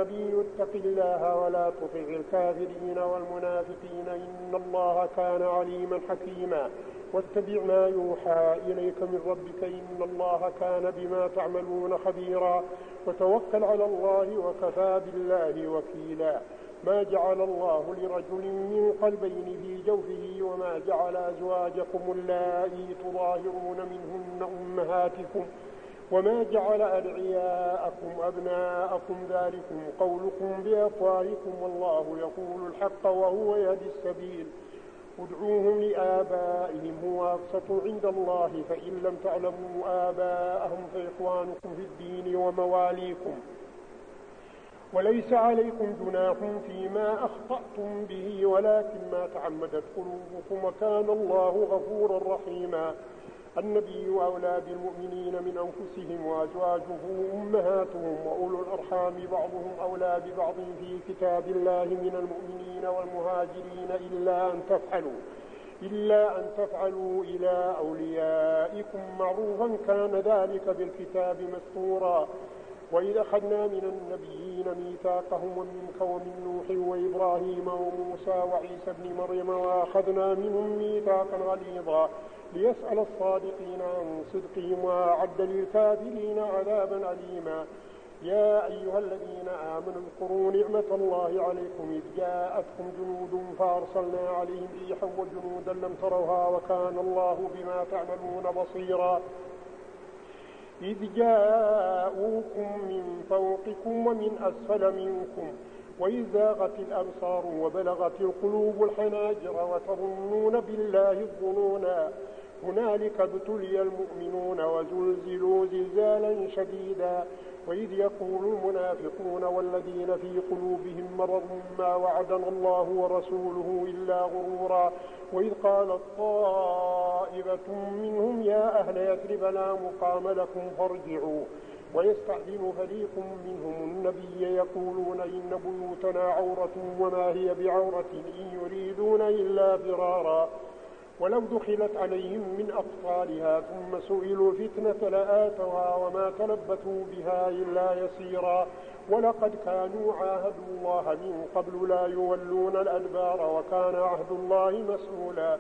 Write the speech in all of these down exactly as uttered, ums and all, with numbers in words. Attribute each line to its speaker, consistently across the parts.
Speaker 1: النبي اتق الله ولا تطع الكافرين والمنافقين إن الله كان عليما حكيما واتبع ما يوحى إليك من ربك إن الله كان بما تعملون خبيرا وتوكل على الله وكفى بالله وكيلا ما جعل الله لرجل من قلبين في جوفه وما جعل أزواجكم اللائي تظاهرون منهن أمهاتكم وما جعل أدعياءكم أبناءكم ذلكم قولكم بأفواهكم والله يقول الحق وهو يهدي السبيل ادعوهم لآبائهم هو أقسط عند الله فإن لم تعلموا آباءهم فإخوانكم في الدين ومواليكم وليس عليكم جناح فيما أخطأتم به ولكن ما تعمدت قلوبكم وكان الله غفورا رحيما النبي أولى بالمؤمنين من أنفسهم وأزواجه أمهاتهم وأولو الأرحام بعضهم أولى ببعض في كتاب الله من المؤمنين والمهاجرين إلا أن تفعلوا إلا أن تفعلوا إلى أوليائكم معروفا كان ذلك بالكتاب مستورا وإذا أخذنا من النبيين ميثاقهم ومنك ومن نوح وإبراهيم وموسى وعيسى بن مريم وأخذنا منهم ميثاقا غليظا ليسأل الصادقين عن صدقهم وأعد للكافرين عذابا أليما يا أيها الذين آمنوا اذكروا نعمة الله عليكم إذ جاءتكم جنود فأرسلنا عليهم ريحا وجنودا لم تروها وكان الله بما تعملون بصيرا إذ جاءوكم من فوقكم ومن أسفل منكم وإذ زاغت الأبصار وبلغت القلوب الحناجر وتظنون بالله الظنونا هنالك ابتلي المؤمنون وزلزلوا زلزالا شديدا وإذ يقول المنافقون والذين في قلوبهم مرض ما وعدنا الله ورسوله إلا غرورا وإذ قالت طائفة منهم يا أهل يثرب لا مقام لكم فارجعوا ويستأذن فريق منهم النبي يقولون إن بيوتنا عورة وما هي بعورة إن يريدون إلا فرارا ولو دخلت عليهم من أقطارها ثم سئلوا فتنة لآتوها وما تلبثوا بها إلا يسيرا ولقد كانوا عاهدوا الله من قبل لا يولون الأدبار وكان عهد الله مسؤولا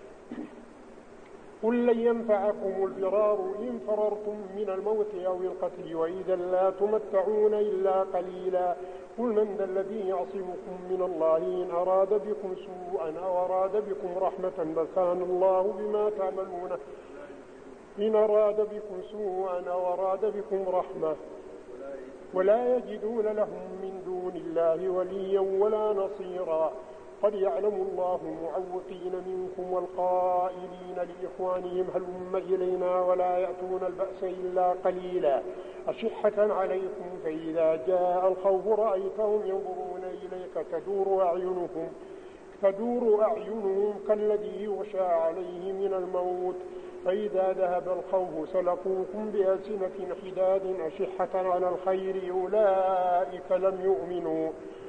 Speaker 1: قل لن ينفعكم الفرار إن فررتم من الموت أو القتل وإذا لا تمتعون إلا قليلا قل من ذا الذي يعصمكم من الله إن أراد بكم سوءا أو أراد بكم رحمة بل كان الله بما تعملون إن أراد بكم سوءا أو أراد بكم رحمة ولا يجدون لهم من دون الله وليا ولا نصيرا قد يعلم الله المعوقين منكم والقائلين لإخوانهم هلم إلينا ولا يأتون البأس إلا قليلا أشحة عليكم فإذا جاء الخوف رأيتهم ينظرون إليك تدور أعينهم تدور أعينهم كالذي يغشى عليه من الموت فإذا ذهب الخوف سلقوكم بألسنة حداد أشحة على الخير أولئك لم يؤمنوا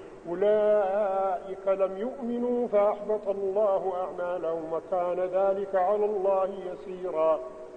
Speaker 1: أولئك لم يؤمنوا فأحبط الله أعمالهم وكان ذلك على الله يسيرا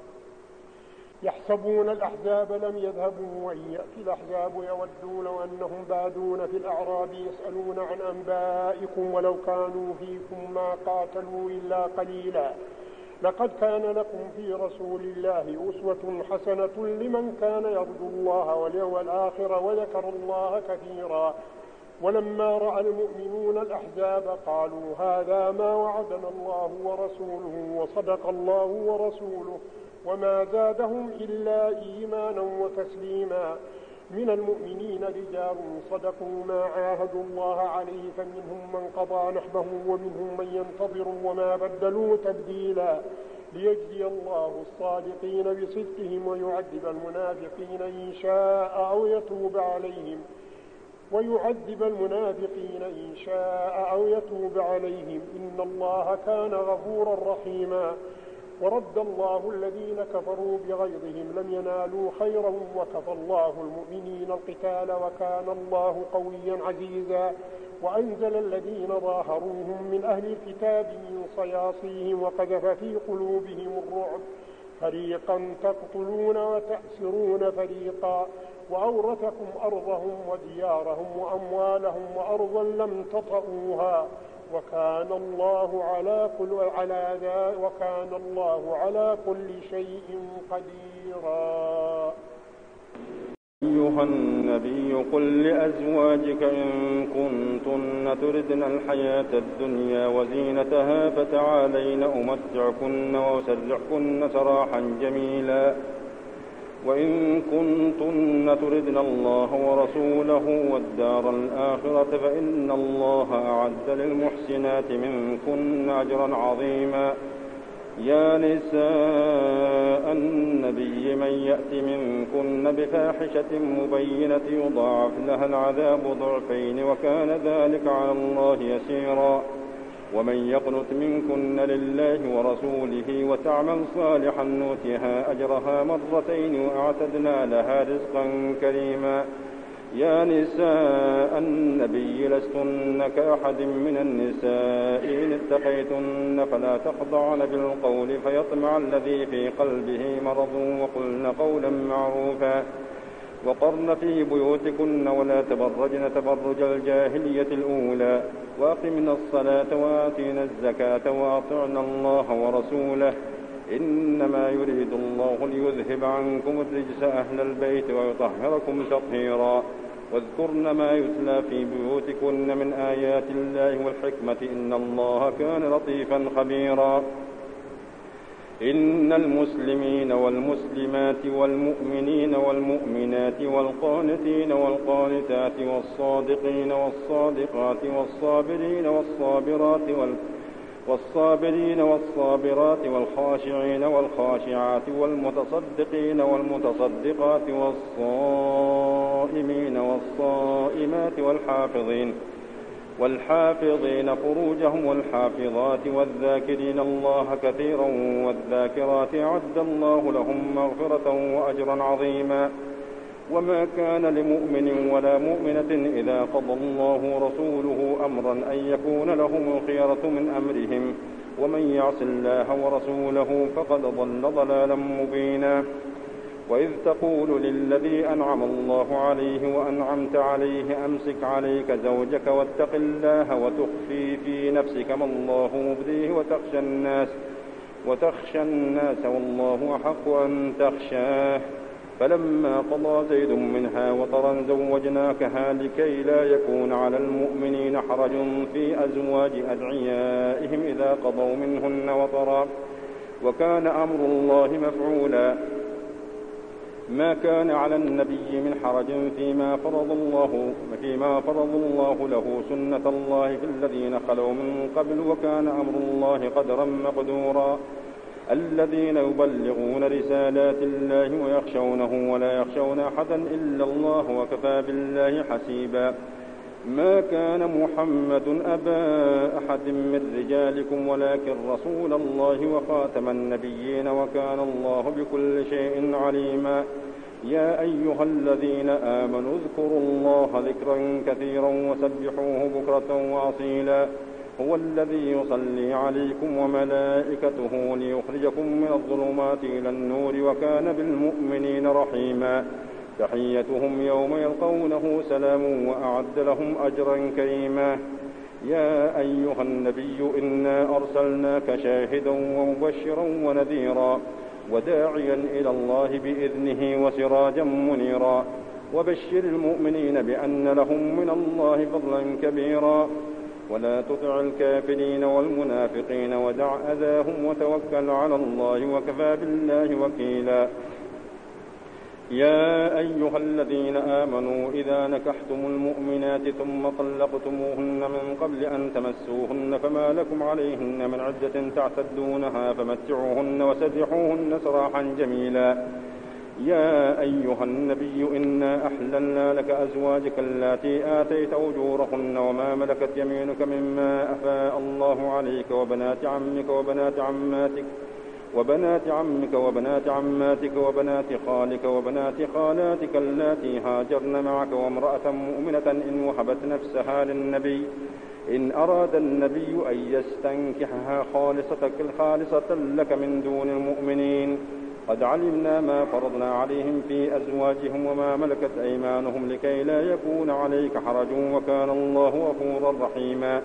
Speaker 1: يحسبون الأحزاب لم يذهبوا وإن يأتي الأحزاب يودوا لو أنهم بادون في الأعراب يسألون عن أنبائكم ولو كانوا فيكم ما قاتلوا إلا قليلا لقد كان لكم في رسول الله أسوة حسنة لمن كان يرجو الله واليوم الآخر وذكر الله كثيرا ولما رأى المؤمنون الأحزاب قالوا هذا ما وعدنا الله ورسوله وصدق الله ورسوله وما زادهم إلا إيمانا وتسليما من المؤمنين رجال صدقوا ما عاهدوا الله عليه فمنهم من قضى نحبه ومنهم من ينتظر وما بدلوا تبديلا ليجزي الله الصادقين بصدقهم ويعذب المنافقين إن شاء أو يتوب عليهم ويعذب المنافقين إن شاء أو يتوب عليهم إن الله كان غفورا رحيما ورد الله الذين كفروا بغيظهم لم ينالوا خيرا وكفى الله المؤمنين القتال وكان الله قويا عزيزا وأنزل الذين ظاهروهم من أهل الكتاب من صياصيهم وقذف في قلوبهم الرعب فريقا تقتلون وتأسرون فريقا وأورثكم أرضهم وديارهم وأموالهم وأرضا لم تطئوها وكان الله على كل على ذا وكان الله على كل شيء قديرا.
Speaker 2: أيها النبي قل لأزواجك إن كنتن تردن الحياة الدنيا وزينتها فتعالين أمتعكن وأسرحكن سراحا جميلا وإن كنتن تردن الله ورسوله والدار الآخرة فإن الله أعد للمحسنات منكن أجرا عظيما. يا نساء النبي من يأت منكن بفاحشة مبينة يضاعف لها العذاب ضعفين وكان ذلك على الله يسيرا. ومن يقنت منكن لله ورسوله وتعمل صالحا نؤتها أجرها مرتين وأعتدنا لها رزقا كريما. يا نساء النبي لستن كأحد من النساء إن اتقيتن فلا تخضعن بالقول فيطمع الذي في قلبه مرض وقلن قولا معروفا وقرن في بيوتكن ولا تبرجن تبرج الجاهلية الأولى وأقمنا الصلاة وآتينا الزكاة وأطعنا الله ورسوله إنما يريد الله ليذهب عنكم الرجس أهل البيت ويطهركم تطهيرا. واذكرن ما يتلى في بيوتكن من آيات الله والحكمة إن الله كان لطيفا خبيرا. إن المسلمين والمسلمات والمؤمنين والمؤمنات والقانتين والقانتات والصادقين والصادقات والصابرين والصابرات والصابرين والصابرات والخاشعين والخاشعات والمتصدقين والمتصدقات والصائمين والصائمات والحافظين والحافظين فروجهم والحافظات والذاكرين الله كثيرا والذاكرات أعد الله لهم مغفرة وأجرا عظيما. وما كان لمؤمن ولا مؤمنة إذا قضى الله ورسوله أمرا أن يكون لهم الخيرة من أمرهم ومن يعص الله ورسوله فقد ضل ضلالا مبينا. وإذ تقول للذي أنعم الله عليه وأنعمت عليه أمسك عليك زوجك واتق الله وتخفي في نفسك ما الله مبديه وتخشى الناس وتخشى الناس والله أحق أن تخشاه فلما قضى زيد منها وطرا زوجناكها لكي لا يكون على المؤمنين حرج في أزواج أدعيائهم إذا قضوا منهن وطرا وكان أمر الله مفعولا. ما كان على النبي من حرج فيما فرض الله فيما فرض الله له سنة الله في الذين خلوا من قبل وكان أمر الله قدرا مقدورا. الذين يبلغون رسالات الله ويخشونه ولا يخشون أحدا إلا الله وكفى بالله حسيبا. ما كان محمد أبا أحد من رجالكم ولكن رسول الله وخاتم النبيين وكان الله بكل شيء عليما. يا أيها الذين آمنوا اذكروا الله ذكرا كثيرا وسبحوه بكرة وأصيلا. هو الذي يصلي عليكم وملائكته ليخرجكم من الظلمات إلى النور وكان بالمؤمنين رحيما. تحيتهم يوم يلقونه سلام وأعد لهم أجرا كريما. يا أيها النبي إنا أرسلناك شاهدا ومبشرا ونذيرا وداعيا إلى الله بإذنه وسراجا منيرا وبشر المؤمنين بأن لهم من الله فضلا كبيرا. ولا تطع الكافرين والمنافقين ودع أذاهم وتوكل على الله وكفى بالله وكيلا. يا أيها الذين آمنوا إذا نكحتم المؤمنات ثم طلقتموهن من قبل أن تمسوهن فما لكم عليهن من عدة تعتدونها فمتعوهن وسرحوهن سراحا جميلا. يا أيها النبي إنا أحللنا لك أزواجك اللاتي آتيت أجورهن وما ملكت يمينك مما أفاء الله عليك وبنات عمك وبنات عماتك وبنات عمك وبنات عماتك وبنات خالك وبنات خالاتك اللاتي هاجرن معك وامرأة مؤمنة إن وهبت نفسها للنبي إن أراد النبي أن يستنكحها خالصة خالصة لك من دون المؤمنين قد علمنا ما فرضنا عليهم في أزواجهم وما ملكت أيمانهم لكي لا يكون عليك حرج وكان الله غفورا رحيما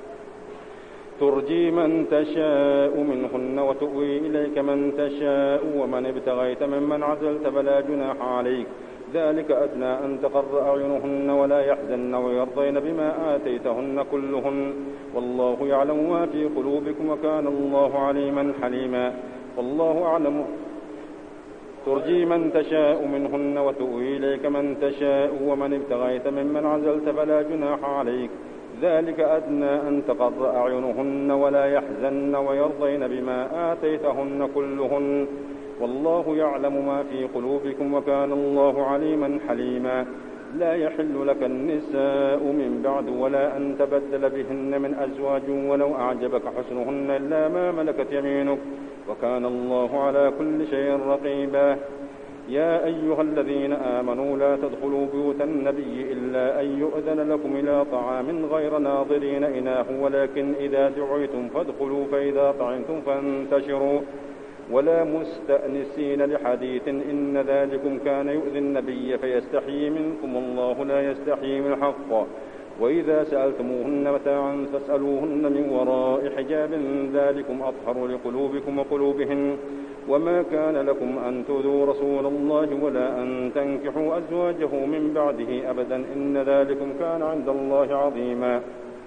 Speaker 2: ترجي من تشاء منهن وتؤوي إليك من تشاء ومن ابتغيت ممن عزلت فلا جناح عليك ذلك أدنى أن تقر أعينهن ولا يحزن ويرضين بما آتيتهن كلهن والله يعلم ما في قلوبكم وكان الله عليما حليما والله أعلم ترجي من تشاء منهن وتؤوي إليك من تشاء ومن ابتغيت ممن عزلت فلا جناح عليك ذلك أدنى أن تقر أعينهن ولا يحزن ويرضين بما آتيتهن كلهن والله يعلم ما في قلوبكم وكان الله عليما حليما لا يحل لك النساء من بعد ولا أن تبدل بهن من أزواج ولو أعجبك حسنهن إلا ما ملكت يمينك وكان الله على كل شيء رقيبا يا أيها الذين آمنوا لا تدخلوا بيوت النبي إلا أن يؤذن لكم إلى طعام غير ناظرين إناه ولكن إذا دعيتم فادخلوا فإذا طعمتم فانتشروا ولا مستأنسين لحديث إن ذلكم كان يؤذي النبي فيستحيي منكم الله لا يستحيي من الحق وإذا سألتموهن متاعا فاسألوهن من وراء حجاب ذلكم أطهر لقلوبكم وقلوبهن وما كان لكم أن تؤذوا رسول الله ولا أن تنكحوا أزواجه من بعده أبدا إن ذلكم كان عند الله عظيما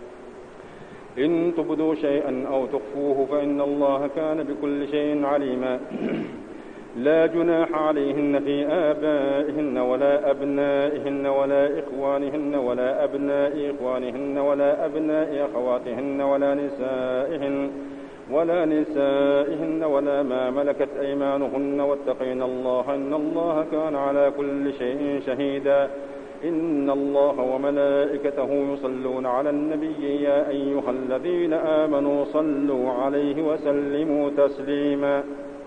Speaker 2: إن تبدوا شيئا أو تخفوه فإن الله كان بكل شيء عليما لا جناح عليهن في آبائهن ولا أبنائهن ولا إخوانهن ولا أبناء إخوانهن ولا أبناء أخواتهن ولا نسائهن ولا نسائهن ولا ما ملكت أيمانهن واتقين الله إن الله كان على كل شيء شهيدا إن الله وملائكته يصلون على النبي يا أيها الذين آمنوا صلوا عليه وسلموا تسليما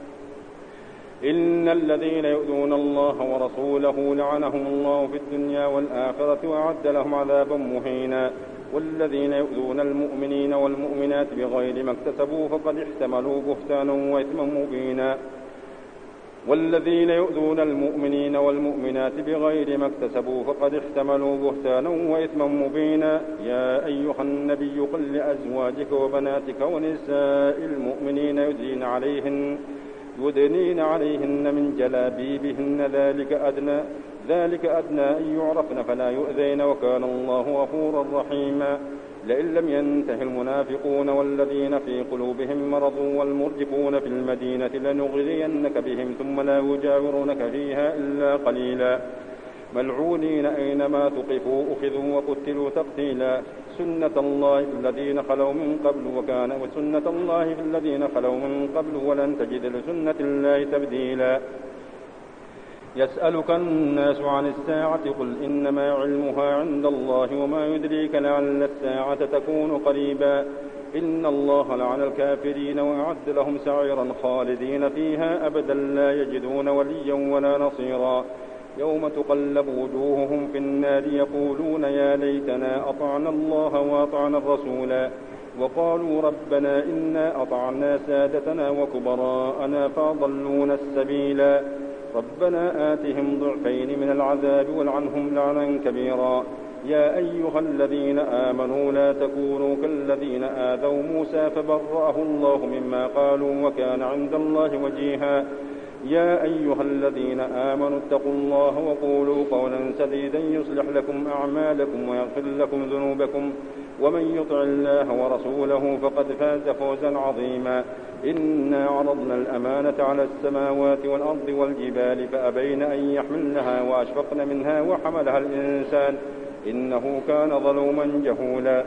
Speaker 2: إن الذين يؤذون الله ورسوله لعنهم الله في الدنيا والآخرة وأعد لهم عذابا مهينا والذين يؤذون المؤمنين والمؤمنات بغير ما اكتسبوا فقد احتملوا بهتانا وإثما مبينا والذين يؤذون المؤمنين والمؤمنات بغير ما اكتسبوا فقد احتملوا بهتانا وإثما مبينا يا أيها النبي قل لأزواجك وبناتك ونساء المؤمنين يدنين عليهن يدنين عليهن من جلابيبهن ذلك أدنى ذلك أدنى أن يعرفن فلا يؤذين وكان الله غفورا رحيما لئن لم ينته المنافقون والذين في قلوبهم مرض والمرجفون في المدينة لنغرينك بهم ثم لا يجاورونك فيها إلا قليلا ملعونين أينما تقفوا أخذوا وقتلوا تقتيلا سنة الله في الذين خلوا من قبل وكان وسنة الله في الذين خلوا من قبل ولن تجد لسنة الله تبديلا يسألك الناس عن الساعة قل إنما علمها عند الله وما يدريك لعل الساعة تكون قريبا إن الله لعن الكافرين وأعد لهم سعيرا خالدين فيها أبدا لا يجدون وليا ولا نصيرا يوم تقلب وجوههم في النار يقولون يا ليتنا أطعنا الله وأطعنا الرسولا وقالوا ربنا إنا أطعنا سادتنا وكبراءنا فأضلونا السبيلا ربنا آتهم ضعفين من العذاب والعنهم لعنا كبيرا يا أيها الذين آمنوا لا تكونوا كالذين آذوا موسى فبرأه الله مما قالوا وكان عند الله وجيها يا أيها الذين آمنوا اتقوا الله وقولوا قولا سديدا يصلح لكم أعمالكم ويغفر لكم ذنوبكم ومن يطع الله ورسوله فقد فاز فوزا عظيما إنا عرضنا الأمانة على السماوات والأرض والجبال فأبين أن يحملنها وأشفقن منها وحملها الإنسان إنه كان ظلوما جهولا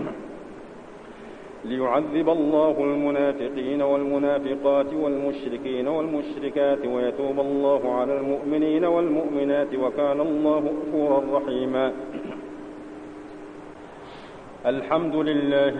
Speaker 2: ليعذب الله المنافقين والمنافقات والمشركين والمشركات ويتوب الله على المؤمنين والمؤمنات وكان الله غفورا رحيما الحمد لله